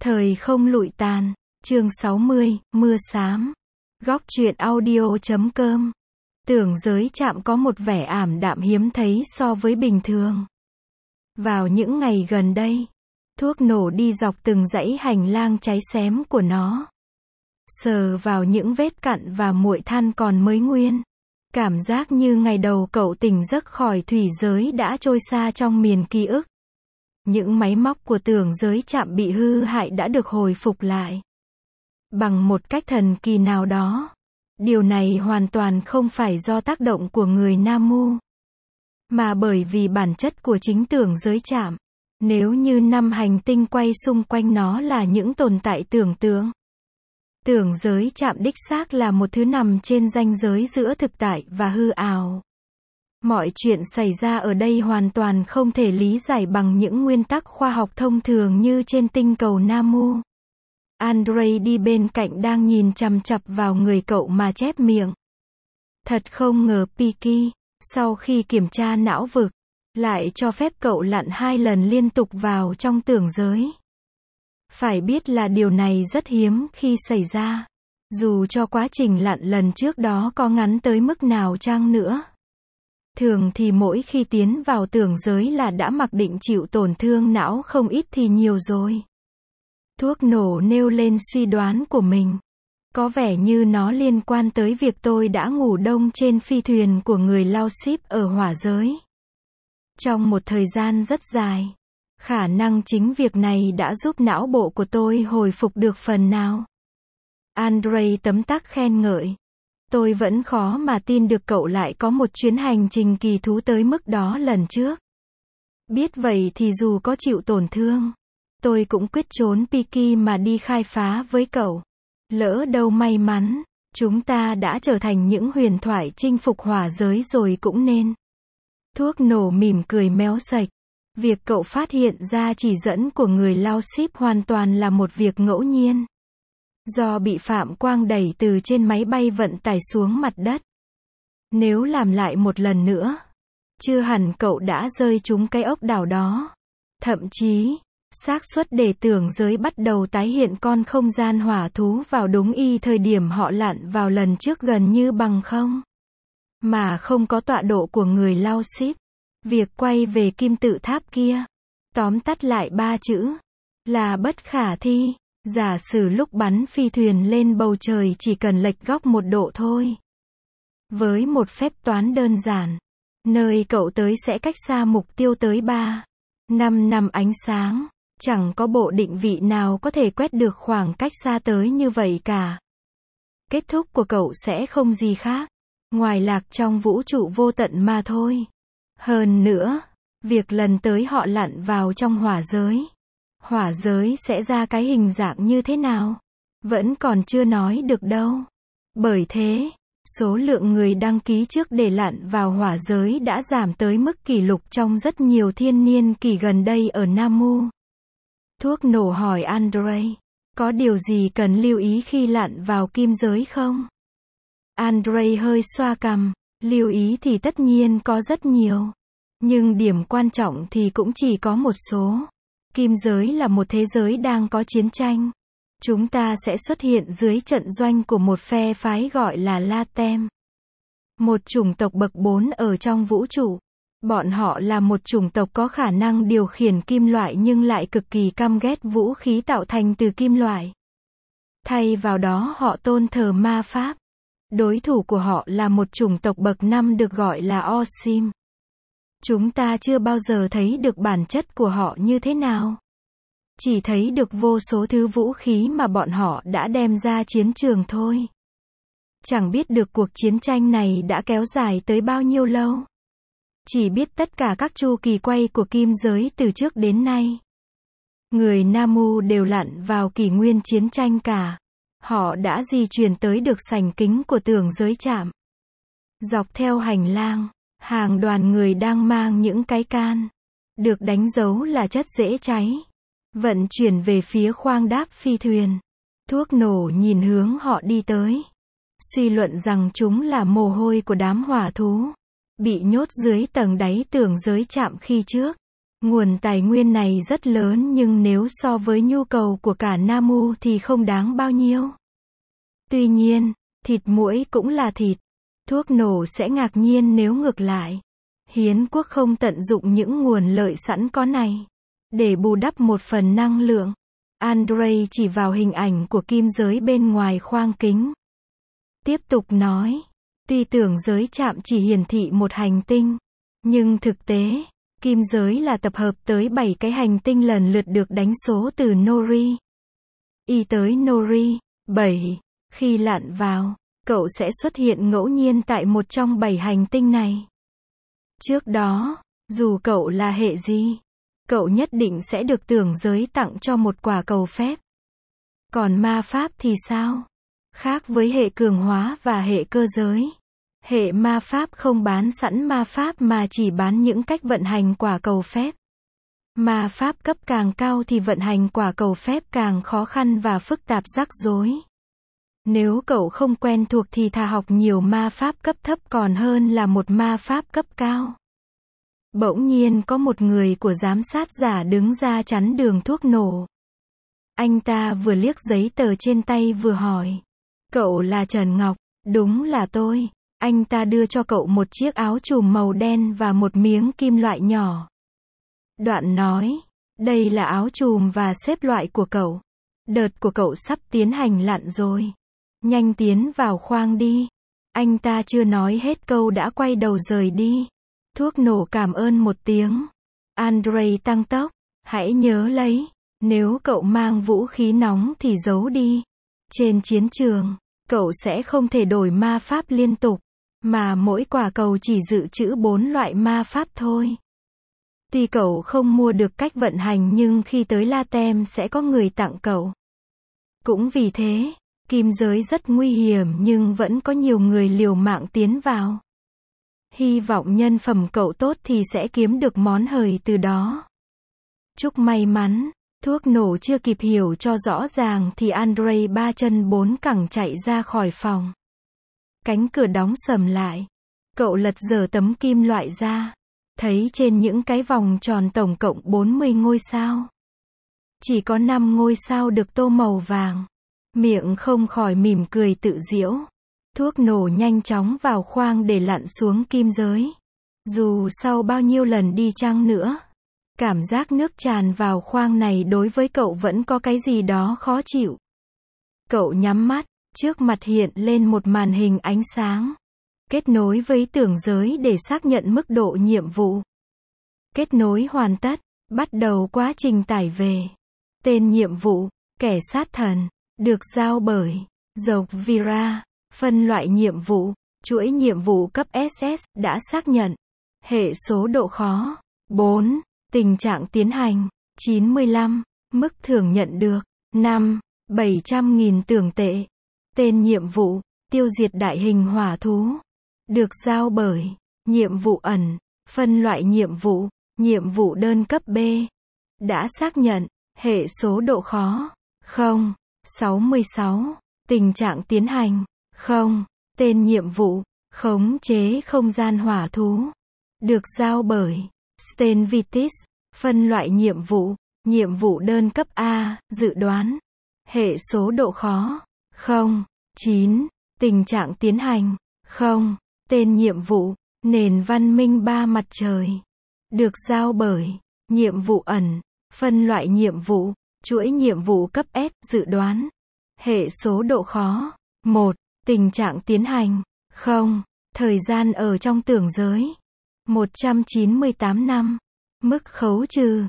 Thời không lụi tàn, chương 60, mưa xám. Góc truyện audio.com. Tưởng giới trạm có một vẻ ảm đạm hiếm thấy so với bình thường. Vào những ngày gần đây, thuốc nổ đi dọc từng dãy hành lang cháy xém của nó. Sờ vào những vết cặn và muội than còn mới nguyên. Cảm giác như ngày đầu cậu tỉnh giấc khỏi thủy giới đã trôi xa trong miền ký ức. Những máy móc của tưởng giới trạm bị hư hại đã được hồi phục lại. Bằng một cách thần kỳ nào đó. Điều này hoàn toàn không phải do tác động của người Namu, mà bởi vì bản chất của chính tưởng giới trạm. Nếu như năm hành tinh quay xung quanh nó là những tồn tại tưởng tượng, tưởng giới trạm đích xác là một thứ nằm trên ranh giới giữa thực tại và hư ảo. Mọi chuyện xảy ra ở đây hoàn toàn không thể lý giải bằng những nguyên tắc khoa học thông thường như trên tinh cầu Namu. Andrei đi bên cạnh đang nhìn chằm chằm vào người cậu mà chép miệng. Thật không ngờ Piki, sau khi kiểm tra não vực, lại cho phép cậu lặn 2 lần liên tục vào trong tưởng giới. Phải biết là điều này rất hiếm khi xảy ra, dù cho quá trình lặn lần trước đó có ngắn tới mức nào chăng nữa. Thường thì mỗi khi tiến vào tưởng giới là đã mặc định chịu tổn thương não không ít thì nhiều rồi. Thuốc nổ nêu lên suy đoán của mình. Có vẻ như nó liên quan tới việc tôi đã ngủ đông trên phi thuyền của người lao ship ở hỏa giới. Trong một thời gian rất dài. Khả năng chính việc này đã giúp não bộ của tôi hồi phục được phần nào. Andrei tấm tắc khen ngợi. Tôi vẫn khó mà tin được cậu lại có một chuyến hành trình kỳ thú tới mức đó lần trước. Biết vậy thì dù có chịu tổn thương, tôi cũng quyết trốn Piki mà đi khai phá với cậu. Lỡ đâu may mắn, chúng ta đã trở thành những huyền thoại chinh phục hỏa giới rồi cũng nên. Thuốc nổ mỉm cười méo sạch. Việc cậu phát hiện ra chỉ dẫn của người lao ship hoàn toàn là một việc ngẫu nhiên. Do bị Phạm Quang đẩy từ trên máy bay vận tải xuống mặt đất. Nếu làm lại một lần nữa, chưa hẳn cậu đã rơi trúng cái ốc đảo đó. Thậm chí, xác suất để tưởng giới bắt đầu tái hiện con không gian hỏa thú vào đúng y thời điểm họ lặn vào lần trước gần như bằng không. Mà không có tọa độ của người lao ship. Việc quay về kim tự tháp kia, tóm tắt lại 3 chữ, là bất khả thi. Giả sử lúc bắn phi thuyền lên bầu trời chỉ cần lệch góc 1 độ thôi. Với một phép toán đơn giản, nơi cậu tới sẽ cách xa mục tiêu tới 3-5 năm ánh sáng. Chẳng có bộ định vị nào có thể quét được khoảng cách xa tới như vậy cả. Kết thúc của cậu sẽ không gì khác, ngoài lạc trong vũ trụ vô tận mà thôi. Hơn nữa, việc lần tới họ lặn vào trong hỏa giới sẽ ra cái hình dạng như thế nào, vẫn còn chưa nói được đâu. Bởi thế, số lượng người đăng ký trước để lặn vào hỏa giới đã giảm tới mức kỷ lục trong rất nhiều thiên niên kỷ gần đây ở Namu. Thuốc nổ hỏi Andrei, có điều gì cần lưu ý khi lặn vào kim giới không? Andrei hơi xoa cằm, lưu ý thì tất nhiên có rất nhiều. Nhưng điểm quan trọng thì cũng chỉ có một số. Kim giới là một thế giới đang có chiến tranh. Chúng ta sẽ xuất hiện dưới trận doanh của một phe phái gọi là Latem. Một chủng tộc bậc 4 ở trong vũ trụ. Bọn họ là một chủng tộc có khả năng điều khiển kim loại nhưng lại cực kỳ căm ghét vũ khí tạo thành từ kim loại. Thay vào đó họ tôn thờ ma pháp. Đối thủ của họ là một chủng tộc bậc 5 được gọi là Osim. Chúng ta chưa bao giờ thấy được bản chất của họ như thế nào. Chỉ thấy được vô số thứ vũ khí mà bọn họ đã đem ra chiến trường thôi. Chẳng biết được cuộc chiến tranh này đã kéo dài tới bao nhiêu lâu. Chỉ biết tất cả các chu kỳ quay của kim giới từ trước đến nay. Người Namu đều lặn vào kỷ nguyên chiến tranh cả. Họ đã di chuyển tới được sảnh kính của tưởng giới trạm. Dọc theo hành lang, hàng đoàn người đang mang những cái can, được đánh dấu là chất dễ cháy, vận chuyển về phía khoang đáp phi thuyền. Thuốc nổ nhìn hướng họ đi tới. Suy luận rằng chúng là mồ hôi của đám hỏa thú, bị nhốt dưới tầng đáy tưởng giới trạm khi trước. Nguồn tài nguyên này rất lớn nhưng nếu so với nhu cầu của cả Namu thì không đáng bao nhiêu. Tuy nhiên, thịt muỗi cũng là thịt. Thuốc nổ sẽ ngạc nhiên nếu ngược lại. Hiến quốc không tận dụng những nguồn lợi sẵn có này. Để bù đắp một phần năng lượng. Andrei chỉ vào hình ảnh của kim giới bên ngoài khoang kính. Tiếp tục nói. Tuy tưởng giới trạm chỉ hiển thị một hành tinh. Nhưng thực tế, kim giới là tập hợp tới 7 cái hành tinh lần lượt được đánh số từ Nori. Y tới Nori, 7. Khi lặn vào, cậu sẽ xuất hiện ngẫu nhiên tại một trong 7 hành tinh này. Trước đó, dù cậu là hệ gì, cậu nhất định sẽ được tưởng giới tặng cho một quả cầu phép. Còn ma pháp thì sao? Khác với hệ cường hóa và hệ cơ giới. Hệ ma pháp không bán sẵn ma pháp mà chỉ bán những cách vận hành quả cầu phép. Ma pháp cấp càng cao thì vận hành quả cầu phép càng khó khăn và phức tạp rắc rối. Nếu cậu không quen thuộc thì thà học nhiều ma pháp cấp thấp còn hơn là một ma pháp cấp cao. Bỗng nhiên có một người của giám sát giả đứng ra chắn đường thuốc nổ. Anh ta vừa liếc giấy tờ trên tay vừa hỏi. Cậu là Trần Ngọc, đúng là tôi. Anh ta đưa cho cậu một chiếc áo trùm màu đen và một miếng kim loại nhỏ. Đoạn nói, đây là áo trùm và xếp loại của cậu. Đợt của cậu sắp tiến hành lặn rồi. Nhanh tiến vào khoang đi. Anh ta chưa nói hết câu đã quay đầu rời đi. Thuốc nổ cảm ơn một tiếng. Andrei tăng tốc. Hãy nhớ lấy, nếu cậu mang vũ khí nóng thì giấu đi. Trên chiến trường, cậu sẽ không thể đổi ma pháp liên tục, mà mỗi quả cầu chỉ dự trữ 4 loại ma pháp thôi. Tuy cậu không mua được cách vận hành nhưng khi tới Latem sẽ có người tặng cậu. Cũng vì thế, kim giới rất nguy hiểm nhưng vẫn có nhiều người liều mạng tiến vào. Hy vọng nhân phẩm cậu tốt thì sẽ kiếm được món hời từ đó. Chúc may mắn. Thuốc nổ chưa kịp hiểu cho rõ ràng thì Andrei 3 chân 4 cẳng chạy ra khỏi phòng. Cánh cửa đóng sầm lại. Cậu lật dở tấm kim loại ra. Thấy trên những cái vòng tròn tổng cộng 40 ngôi sao. Chỉ có 5 ngôi sao được tô màu vàng. Miệng không khỏi mỉm cười tự giễu. Thuốc nổ nhanh chóng vào khoang để lặn xuống kim giới. Dù sau bao nhiêu lần đi chăng nữa, cảm giác nước tràn vào khoang này đối với cậu vẫn có cái gì đó khó chịu. Cậu nhắm mắt, trước mặt hiện lên một màn hình ánh sáng. Kết nối với tưởng giới để xác nhận mức độ nhiệm vụ. Kết nối hoàn tất, bắt đầu quá trình tải về. Tên nhiệm vụ, kẻ sát thần, được giao bởi Zogvira. Phân loại nhiệm vụ, chuỗi nhiệm vụ cấp SS, đã xác nhận. Hệ số độ khó, 4. Tình trạng tiến hành, 95. Mức thưởng nhận được, 5. 700.000 tưởng tệ. Tên nhiệm vụ, tiêu diệt đại hình hỏa thú. Được giao bởi, nhiệm vụ ẩn. Phân loại nhiệm vụ đơn cấp B. Đã xác nhận, hệ số độ khó, 0. 66. Tình trạng tiến hành, 0. Tên nhiệm vụ, khống chế không gian hỏa thú. Được giao bởi Stenvitis. Phân loại nhiệm vụ đơn cấp A, dự đoán. Hệ số độ khó, 0. 9. Tình trạng tiến hành, 0. Tên nhiệm vụ, nền văn minh 3 mặt trời. Được giao bởi nhiệm vụ ẩn. Phân loại chuỗi nhiệm vụ cấp S, dự đoán. Hệ số độ khó, 1. Tình trạng tiến hành, 0. Thời gian ở trong tưởng giới, 198 năm. Mức khấu trừ,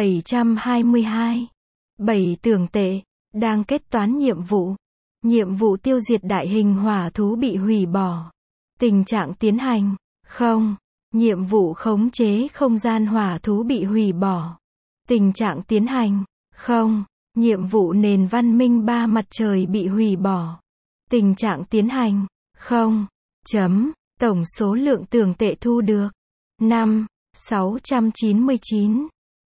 722. 7 tưởng tệ. Đang kết toán nhiệm vụ. Nhiệm vụ tiêu diệt đại hình hỏa thú bị hủy bỏ. Tình trạng tiến hành, 0. Nhiệm vụ khống chế không gian hỏa thú bị hủy bỏ. Tình trạng tiến hành, 0. Nhiệm vụ nền văn minh 3 mặt trời bị hủy bỏ. Tình trạng tiến hành, 0. Tổng số lượng tưởng tệ thu được, 5. 699.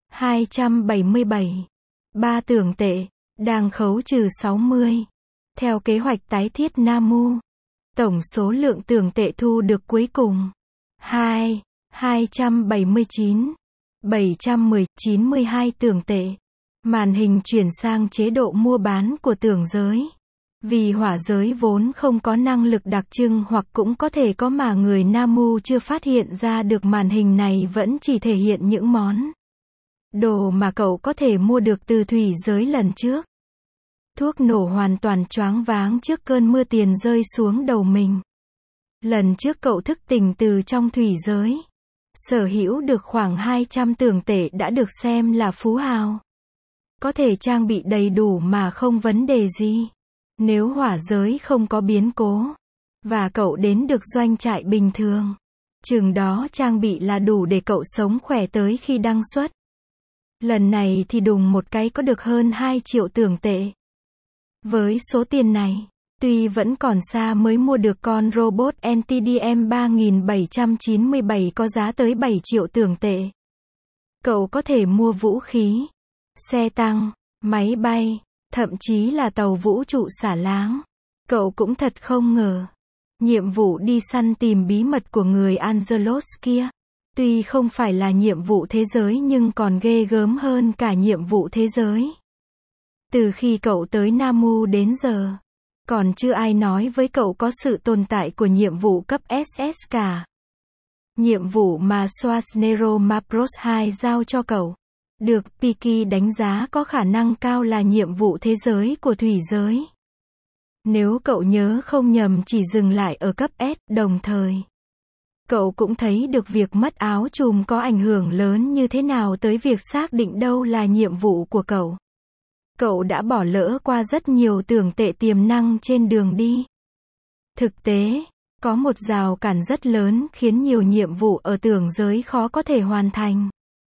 277. 3 tưởng tệ. Đang khấu trừ 60. Theo kế hoạch tái thiết Namu. Tổng số lượng tưởng tệ thu được cuối cùng, 2. 279. 792 tưởng tệ. Màn hình chuyển sang chế độ mua bán của tưởng giới. Vì hỏa giới vốn không có năng lực đặc trưng hoặc cũng có thể có mà người Namu chưa phát hiện ra được, màn hình này vẫn chỉ thể hiện những món đồ mà cậu có thể mua được từ thủy giới lần trước. Thuốc nổ hoàn toàn choáng váng trước cơn mưa tiền rơi xuống đầu mình. Lần trước cậu thức tỉnh từ trong thủy giới. Sở hữu được khoảng 200 tưởng tệ đã được xem là phú hào. Có thể trang bị đầy đủ mà không vấn đề gì. Nếu hỏa giới không có biến cố, và cậu đến được doanh trại bình thường, chừng đó trang bị là đủ để cậu sống khỏe tới khi đăng xuất. Lần này thì đùng một cái có được hơn 2 triệu tưởng tệ. Với số tiền này, tuy vẫn còn xa mới mua được con robot NTDM 3797 có giá tới 7 triệu tưởng tệ. Cậu có thể mua vũ khí, xe tăng, máy bay, thậm chí là tàu vũ trụ xả láng. Cậu cũng thật không ngờ. Nhiệm vụ đi săn tìm bí mật của người Angelos kia. Tuy không phải là nhiệm vụ thế giới nhưng còn ghê gớm hơn cả nhiệm vụ thế giới. Từ khi cậu tới Namu đến giờ, còn chưa ai nói với cậu có sự tồn tại của nhiệm vụ cấp SS cả. Nhiệm vụ mà Schwarzenegger Mapros 2 giao cho cậu, được Piki đánh giá có khả năng cao là nhiệm vụ thế giới của thủy giới. Nếu cậu nhớ không nhầm chỉ dừng lại ở cấp S, đồng thời cậu cũng thấy được việc mất áo trùm có ảnh hưởng lớn như thế nào tới việc xác định đâu là nhiệm vụ của cậu. Cậu đã bỏ lỡ qua rất nhiều tưởng tệ tiềm năng trên đường đi. Thực tế, có một rào cản rất lớn khiến nhiều nhiệm vụ ở tưởng giới khó có thể hoàn thành.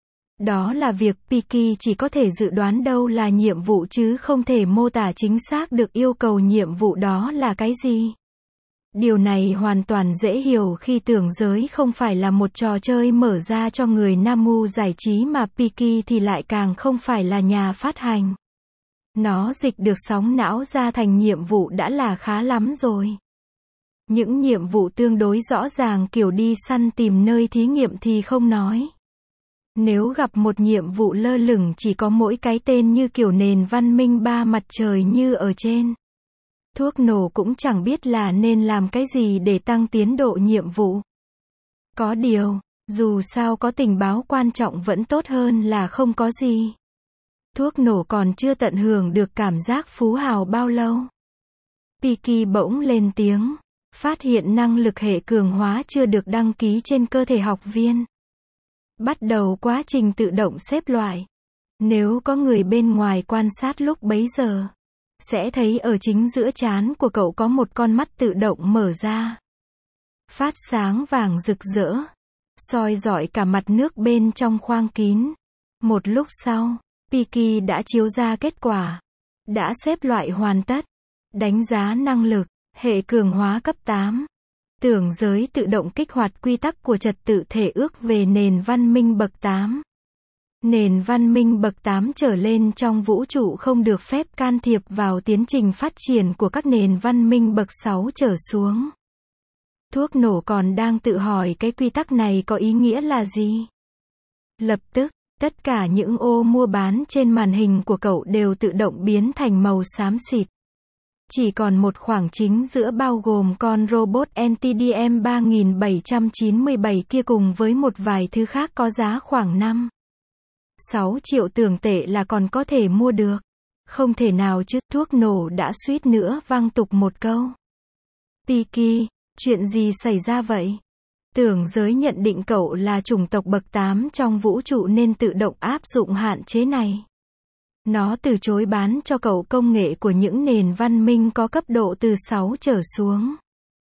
Đó là việc Piki chỉ có thể dự đoán đâu là nhiệm vụ chứ không thể mô tả chính xác được yêu cầu nhiệm vụ đó là cái gì. Điều này hoàn toàn dễ hiểu khi tưởng giới không phải là một trò chơi mở ra cho người Namu giải trí mà Piki thì lại càng không phải là nhà phát hành. Nó dịch được sóng não ra thành nhiệm vụ đã là khá lắm rồi. Những nhiệm vụ tương đối rõ ràng kiểu đi săn tìm nơi thí nghiệm thì không nói. Nếu gặp một nhiệm vụ lơ lửng chỉ có mỗi cái tên như kiểu nền văn minh ba mặt trời như ở trên, thuốc nổ cũng chẳng biết là nên làm cái gì để tăng tiến độ nhiệm vụ. Có điều, dù sao có tình báo quan trọng vẫn tốt hơn là không có gì. Thuốc nổ còn chưa tận hưởng được cảm giác phú hào bao lâu. Piki bỗng lên tiếng, phát hiện năng lực hệ cường hóa chưa được đăng ký trên cơ thể học viên. Bắt đầu quá trình tự động xếp loại. Nếu có người bên ngoài quan sát lúc bấy giờ, sẽ thấy ở chính giữa trán của cậu có một con mắt tự động mở ra. Phát sáng vàng rực rỡ, soi rọi cả mặt nước bên trong khoang kín. Một lúc sau, Piki đã chiếu ra kết quả. Đã xếp loại hoàn tất. Đánh giá năng lực, hệ cường hóa cấp 8. Tưởng giới tự động kích hoạt quy tắc của trật tự thể ước về nền văn minh bậc 8. Nền văn minh bậc 8 trở lên trong vũ trụ không được phép can thiệp vào tiến trình phát triển của các nền văn minh bậc 6 trở xuống. Thuốc nổ còn đang tự hỏi cái quy tắc này có ý nghĩa là gì. Lập tức, tất cả những ô mua bán trên màn hình của cậu đều tự động biến thành màu xám xịt. Chỉ còn một khoảng chính giữa bao gồm con robot NTDM 3797 kia cùng với một vài thứ khác có giá khoảng 5-6 triệu tưởng tệ là còn có thể mua được. Không thể nào chứ, thuốc nổ đã suýt nữa văng tục một câu. Piki, chuyện gì xảy ra vậy? Tưởng giới nhận định cậu là chủng tộc bậc 8 trong vũ trụ nên tự động áp dụng hạn chế này. Nó từ chối bán cho cậu công nghệ của những nền văn minh có cấp độ từ 6 trở xuống.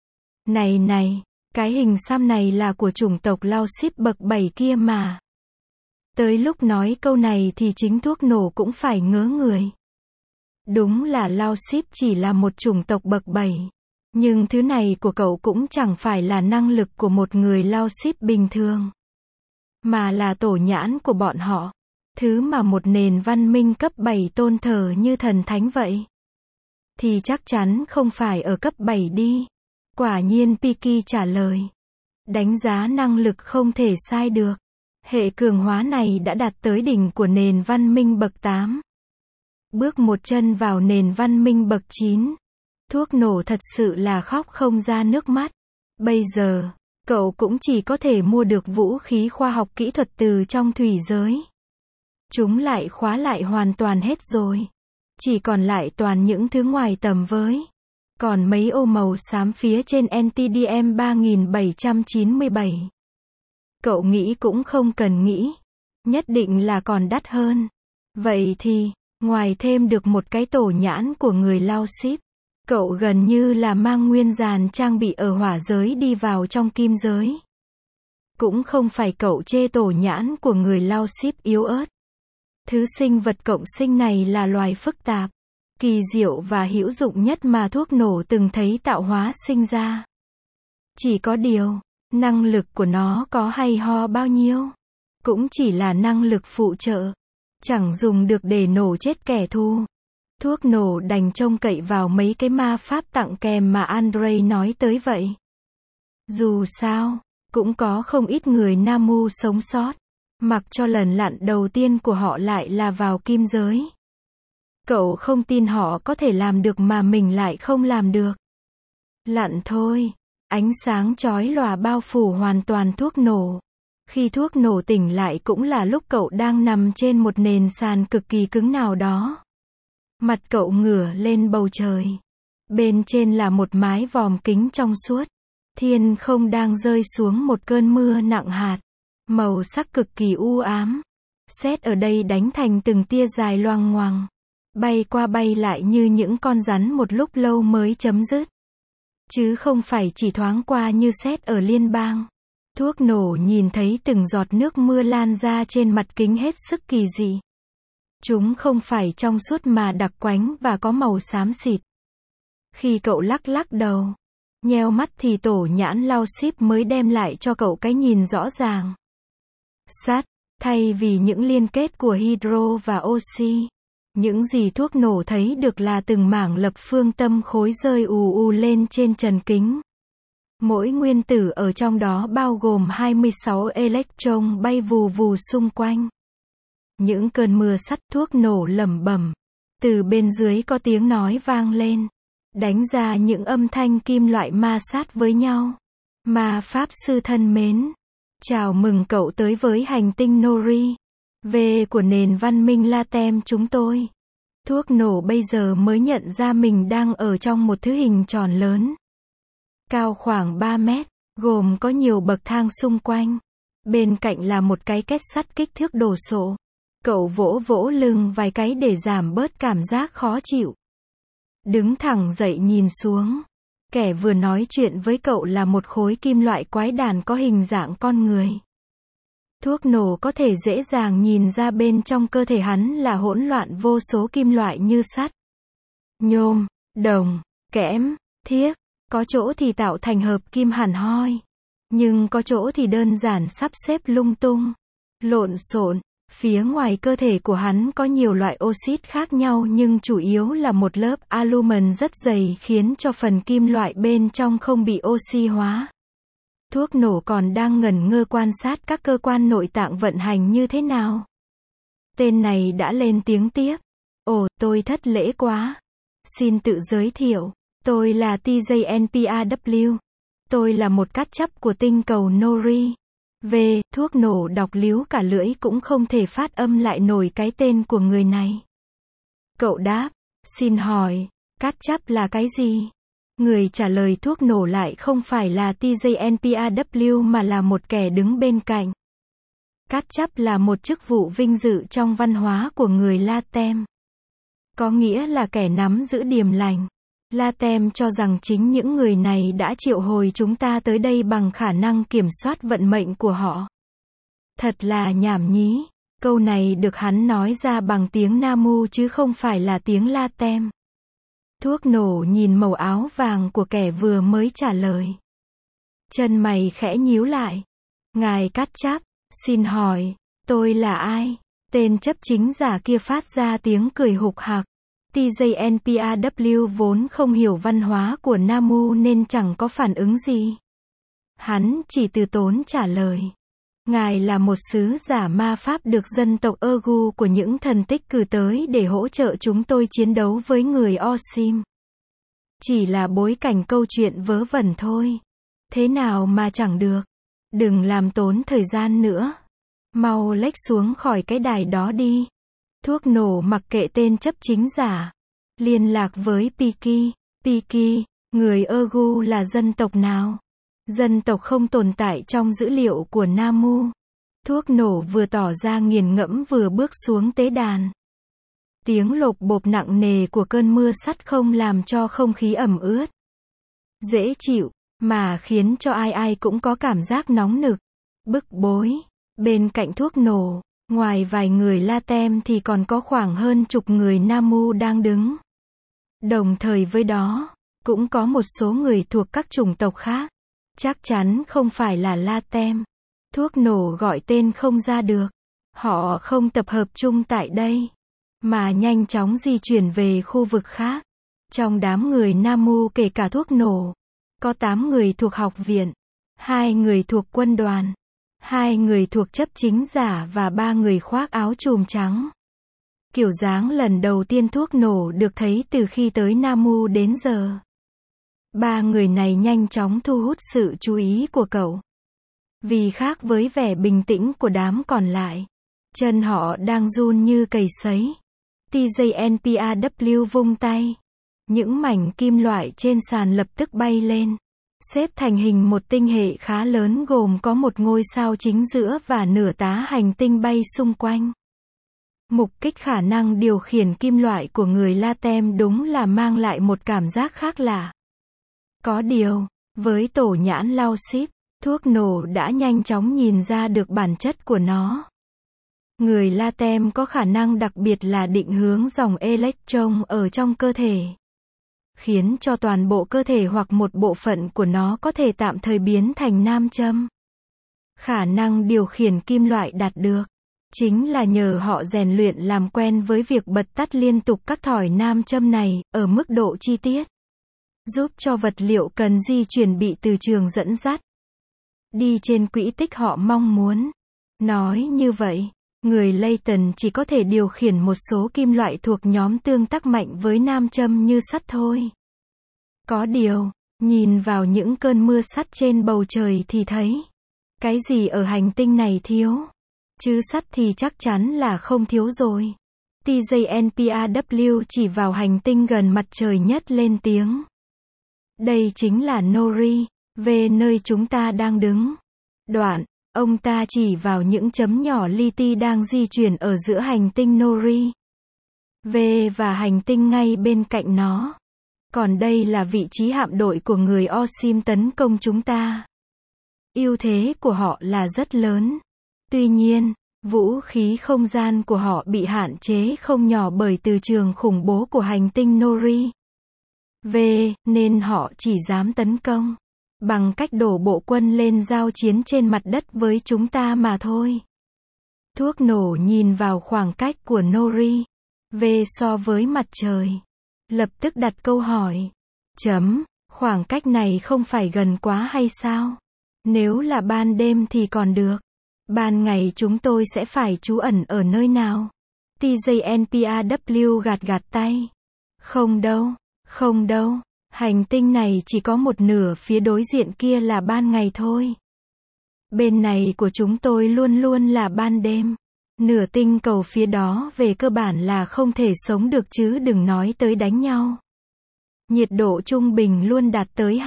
Này, cái hình xăm này là của chủng tộc Lao Ship bậc 7 kia mà. Tới lúc nói câu này thì chính thuốc nổ cũng phải ngớ người. Đúng là Lao Ship chỉ là một chủng tộc bậc 7. Nhưng thứ này của cậu cũng chẳng phải là năng lực của một người Lao Ship bình thường. Mà là tổ nhãn của bọn họ. Thứ mà một nền văn minh cấp 7 tôn thờ như thần thánh vậy. Thì chắc chắn không phải ở cấp 7 đi. Quả nhiên Piki trả lời. Đánh giá năng lực không thể sai được. Hệ cường hóa này đã đạt tới đỉnh của nền văn minh bậc 8. Bước một chân vào nền văn minh bậc 9. Thuốc nổ thật sự là khóc không ra nước mắt. Bây giờ, cậu cũng chỉ có thể mua được vũ khí khoa học kỹ thuật từ trong thủy giới. Chúng lại khóa lại hoàn toàn hết rồi. Chỉ còn lại toàn những thứ ngoài tầm với. Còn mấy ô màu xám phía trên NTDM 3797. Cậu nghĩ cũng không cần nghĩ. Nhất định là còn đắt hơn. Vậy thì, ngoài thêm được một cái tổ nhãn của người Lao ship, cậu gần như là mang nguyên dàn trang bị ở hỏa giới đi vào trong kim giới. Cũng không phải cậu chê tổ nhãn của người Lao ship yếu ớt. Thứ sinh vật cộng sinh này là loài phức tạp, kỳ diệu và hữu dụng nhất mà thuốc nổ từng thấy tạo hóa sinh ra. Chỉ có điều, năng lực của nó có hay ho bao nhiêu, cũng chỉ là năng lực phụ trợ, chẳng dùng được để nổ chết kẻ thù. Thuốc nổ đành trông cậy vào mấy cái ma pháp tặng kèm mà Andre nói tới vậy. Dù sao, cũng có không ít người Namu sống sót, mặc cho lần lặn đầu tiên của họ lại là vào kim giới. Cậu không tin họ có thể làm được mà mình lại không làm được. Lặn thôi. Ánh sáng chói lòa bao phủ hoàn toàn thuốc nổ. Khi thuốc nổ tỉnh lại cũng là lúc cậu đang nằm trên một nền sàn cực kỳ cứng nào đó. Mặt cậu ngửa lên bầu trời. Bên trên là một mái vòm kính trong suốt. Thiên không đang rơi xuống một cơn mưa nặng hạt. Màu sắc cực kỳ u ám. Sét ở đây đánh thành từng tia dài loằng ngoằng. Bay qua bay lại như những con rắn một lúc lâu mới chấm dứt. Chứ không phải chỉ thoáng qua như sét ở liên bang. Thuốc nổ nhìn thấy từng giọt nước mưa lan ra trên mặt kính hết sức kỳ dị. Chúng không phải trong suốt mà đặc quánh và có màu xám xịt. Khi cậu lắc lắc đầu, nheo mắt thì tổ nhãn Lao ship mới đem lại cho cậu cái nhìn rõ ràng. Sắt, thay vì những liên kết của hydro và oxy. Những gì thuốc nổ thấy được là từng mảng lập phương tâm khối rơi ù ù lên trên trần kính. Mỗi nguyên tử ở trong đó bao gồm 26 electron bay vù vù xung quanh. Những cơn mưa sắt thuốc nổ lẩm bẩm. Từ bên dưới có tiếng nói vang lên. Đánh ra những âm thanh kim loại ma sát với nhau. Ma pháp sư thân mến. Chào mừng cậu tới với hành tinh Nori. Về của nền văn minh Latem chúng tôi. Thuốc nổ bây giờ mới nhận ra mình đang ở trong một thứ hình tròn lớn. Cao khoảng 3 mét, gồm có nhiều bậc thang xung quanh. Bên cạnh là một cái két sắt kích thước đồ sộ. Cậu vỗ vỗ lưng vài cái để giảm bớt cảm giác khó chịu. Đứng thẳng dậy nhìn xuống. Kẻ vừa nói chuyện với cậu là một khối kim loại quái đản có hình dạng con người. Thuốc nổ có thể dễ dàng nhìn ra bên trong cơ thể hắn là hỗn loạn vô số kim loại như sắt, nhôm, đồng, kẽm, thiếc. Có chỗ thì tạo thành hợp kim hẳn hoi. Nhưng có chỗ thì đơn giản sắp xếp lung tung, lộn xộn. Phía ngoài cơ thể của hắn có nhiều loại oxit khác nhau nhưng chủ yếu là một lớp alumen rất dày khiến cho phần kim loại bên trong không bị oxy hóa. Thuốc nổ còn đang ngẩn ngơ quan sát các cơ quan nội tạng vận hành như thế nào. Tên này đã lên tiếng tiếp. Ồ, tôi thất lễ quá. Xin tự giới thiệu. Tôi là TJNPAW. Tôi là một cát chấp của tinh cầu Nori. Về, thuốc nổ đọc líu cả lưỡi cũng không thể phát âm lại nổi cái tên của người này. Cậu đáp, xin hỏi, cát chấp là cái gì? Người trả lời thuốc nổ lại không phải là TJNPAW mà là một kẻ đứng bên cạnh. Cát chấp là một chức vụ vinh dự trong văn hóa của người Latem. Có nghĩa là kẻ nắm giữ điềm lành. Latem cho rằng chính những người này đã triệu hồi chúng ta tới đây bằng khả năng kiểm soát vận mệnh của họ. Thật là nhảm nhí. Câu này được hắn nói ra bằng tiếng Namu chứ không phải là tiếng Latem. Thuốc nổ nhìn màu áo vàng của kẻ vừa mới trả lời. Chân mày khẽ nhíu lại. Ngài cát chấp, xin hỏi, tôi là ai? Tên chấp chính giả kia phát ra tiếng cười hục hạc. TJNPAW vốn không hiểu văn hóa của Namu nên chẳng có phản ứng gì. Hắn chỉ từ tốn trả lời. Ngài là một sứ giả ma pháp được dân tộc Egu của những thần tích cử tới để hỗ trợ chúng tôi chiến đấu với người Osim. Chỉ là bối cảnh câu chuyện vớ vẩn thôi. Thế nào mà chẳng được. Đừng làm tốn thời gian nữa. Mau lách xuống khỏi cái đài đó đi. Thuốc nổ mặc kệ tên chấp chính giả. Liên lạc với Piki. Piki, người Egu là dân tộc nào? Dân tộc không tồn tại trong dữ liệu của Namu. Thuốc nổ vừa tỏ ra nghiền ngẫm vừa bước xuống tế đàn. Tiếng lộp bộp nặng nề của cơn mưa sắt không làm cho không khí ẩm ướt. Dễ chịu, mà khiến cho ai ai cũng có cảm giác nóng nực, bức bối. Bên cạnh thuốc nổ, ngoài vài người Latem thì còn có khoảng hơn chục người Namu đang đứng. Đồng thời với đó, cũng có một số người thuộc các chủng tộc khác. Chắc chắn không phải là Latem. Thuốc nổ gọi tên không ra được. Họ không tập hợp chung tại đây, mà nhanh chóng di chuyển về khu vực khác. Trong đám người Namu kể cả thuốc nổ, có 8 người thuộc học viện, 2 người thuộc quân đoàn, 2 người thuộc chấp chính giả và 3 người khoác áo chùm trắng. Kiểu dáng lần đầu tiên thuốc nổ được thấy từ khi tới Namu đến giờ. 3 người này nhanh chóng thu hút sự chú ý của cậu. Vì khác với vẻ bình tĩnh của đám còn lại, chân họ đang run như cầy sấy. TJNPAW vung tay. Những mảnh kim loại trên sàn lập tức bay lên, xếp thành hình một tinh hệ khá lớn gồm có một ngôi sao chính giữa và nửa tá hành tinh bay xung quanh. Mục kích khả năng điều khiển kim loại của người Latem đúng là mang lại một cảm giác khác lạ. Có điều, với tổ nhãn lau xíp, thuốc nổ đã nhanh chóng nhìn ra được bản chất của nó. Người Latem có khả năng đặc biệt là định hướng dòng electron ở trong cơ thể, khiến cho toàn bộ cơ thể hoặc một bộ phận của nó có thể tạm thời biến thành nam châm. Khả năng điều khiển kim loại đạt được, chính là nhờ họ rèn luyện làm quen với việc bật tắt liên tục các thỏi nam châm này, ở mức độ chi tiết, giúp cho vật liệu cần di chuyển bị từ trường dẫn dắt đi trên quỹ tích họ mong muốn. Nói như vậy, người Layton chỉ có thể điều khiển một số kim loại thuộc nhóm tương tác mạnh với nam châm như sắt thôi. Có điều, nhìn vào những cơn mưa sắt trên bầu trời thì thấy, cái gì ở hành tinh này thiếu? Chứ sắt thì chắc chắn là không thiếu rồi. TJNPAW chỉ vào hành tinh gần mặt trời nhất lên tiếng. Đây chính là Nori, về nơi chúng ta đang đứng. Đoạn, ông ta chỉ vào những chấm nhỏ li ti đang di chuyển ở giữa hành tinh Nori V và hành tinh ngay bên cạnh nó. Còn đây là vị trí hạm đội của người Osim tấn công chúng ta. Ưu thế của họ là rất lớn. Tuy nhiên, vũ khí không gian của họ bị hạn chế không nhỏ bởi từ trường khủng bố của hành tinh Nori V, nên họ chỉ dám tấn công bằng cách đổ bộ quân lên giao chiến trên mặt đất với chúng ta mà thôi. Thuốc nổ nhìn vào khoảng cách của Nori V so với mặt trời, lập tức đặt câu hỏi. Khoảng cách này không phải gần quá hay sao? Nếu là ban đêm thì còn được. Ban ngày chúng tôi sẽ phải trú ẩn ở nơi nào? TJNPAW gạt tay. Không đâu. Hành tinh này chỉ có một nửa, phía đối diện kia là ban ngày thôi. Bên này của chúng tôi luôn luôn là ban đêm. Nửa tinh cầu phía đó về cơ bản là không thể sống được chứ đừng nói tới đánh nhau. Nhiệt độ trung bình luôn đạt tới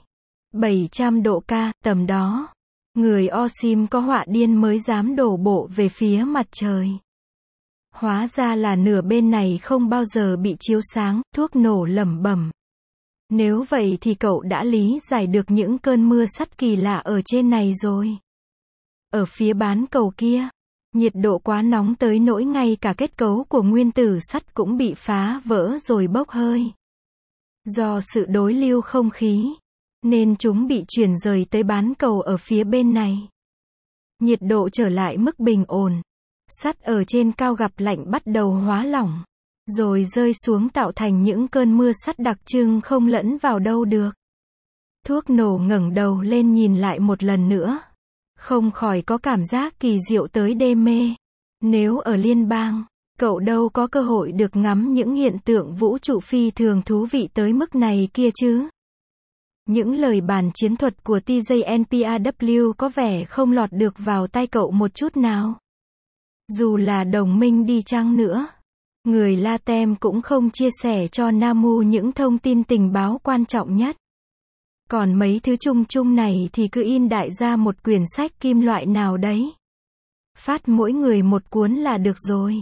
700 độ K, tầm đó. Người Osim có họa điên mới dám đổ bộ về phía mặt trời. Hóa ra là nửa bên này không bao giờ bị chiếu sáng, thuốc nổ lẩm bẩm. Nếu vậy thì cậu đã lý giải được những cơn mưa sắt kỳ lạ ở trên này rồi. Ở phía bán cầu kia, nhiệt độ quá nóng tới nỗi ngay cả kết cấu của nguyên tử sắt cũng bị phá vỡ rồi bốc hơi. Do sự đối lưu không khí, nên chúng bị chuyển rời tới bán cầu ở phía bên này. Nhiệt độ trở lại mức bình ổn. Sắt ở trên cao gặp lạnh bắt đầu hóa lỏng, rồi rơi xuống tạo thành những cơn mưa sắt đặc trưng không lẫn vào đâu được. Thuốc nổ ngẩng đầu lên nhìn lại một lần nữa. Không khỏi có cảm giác kỳ diệu tới đê mê. Nếu ở liên bang, cậu đâu có cơ hội được ngắm những hiện tượng vũ trụ phi thường thú vị tới mức này kia chứ. Những lời bàn chiến thuật của TJNPRW có vẻ không lọt được vào tai cậu một chút nào. Dù là đồng minh đi chăng nữa, người Latem cũng không chia sẻ cho Namu những thông tin tình báo quan trọng nhất. Còn mấy thứ chung chung này thì cứ in đại ra một quyển sách kim loại nào đấy. Phát mỗi người một cuốn là được rồi.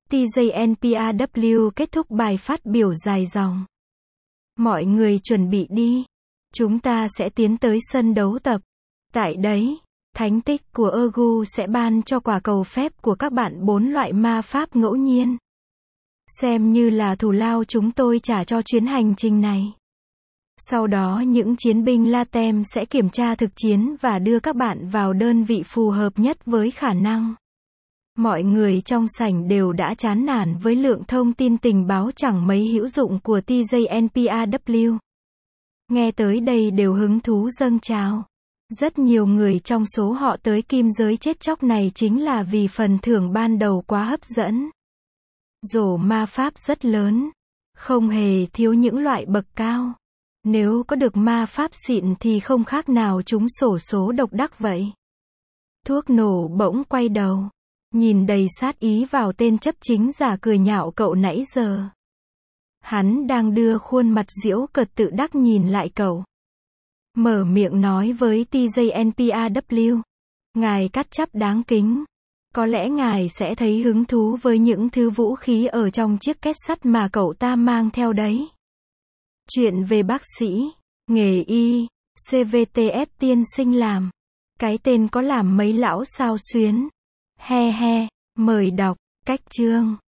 TJNPRW kết thúc bài phát biểu dài dòng. Mọi người chuẩn bị đi. Chúng ta sẽ tiến tới sân đấu tập. Tại đấy, thánh tích của Egu sẽ ban cho quả cầu phép của các bạn 4 loại ma pháp ngẫu nhiên. Xem như là thù lao chúng tôi trả cho chuyến hành trình này. Sau đó những chiến binh Latem sẽ kiểm tra thực chiến và đưa các bạn vào đơn vị phù hợp nhất với khả năng. Mọi người trong sảnh đều đã chán nản với lượng thông tin tình báo chẳng mấy hữu dụng của TJNPRW. Nghe tới đây đều hứng thú dâng trào. Rất nhiều người trong số họ tới kim giới chết chóc này chính là vì phần thưởng ban đầu quá hấp dẫn. Rổ ma pháp rất lớn, không hề thiếu những loại bậc cao. Nếu có được ma pháp xịn thì không khác nào trúng xổ số độc đắc vậy. Thuốc nổ bỗng quay đầu, nhìn đầy sát ý vào tên chấp chính giả cười nhạo cậu nãy giờ. Hắn đang đưa khuôn mặt giễu cợt tự đắc nhìn lại cậu. Mở miệng nói với TJNPRW. Ngài cắt chắp đáng kính. Có lẽ ngài sẽ thấy hứng thú với những thứ vũ khí ở trong chiếc két sắt mà cậu ta mang theo đấy. Chuyện về bác sĩ, nghề y, CVTF tiên sinh làm. Cái tên có làm mấy lão sao xuyến. He he, mời đọc, cách chương.